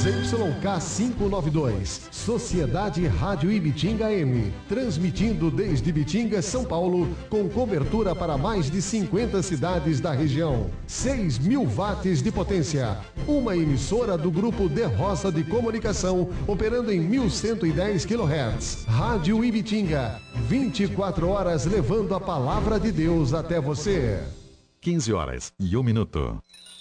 ZYK592, Sociedade Rádio Ibitinga M, transmitindo desde Ibitinga, São Paulo, com cobertura para mais de 50 cidades da região. 6.000 watts de potência. Uma emissora do Grupo De Roça de Comunicação, operando em 1.110 kHz. Rádio Ibitinga, 24 horas levando a palavra de Deus até você. 15 horas e 1 minuto.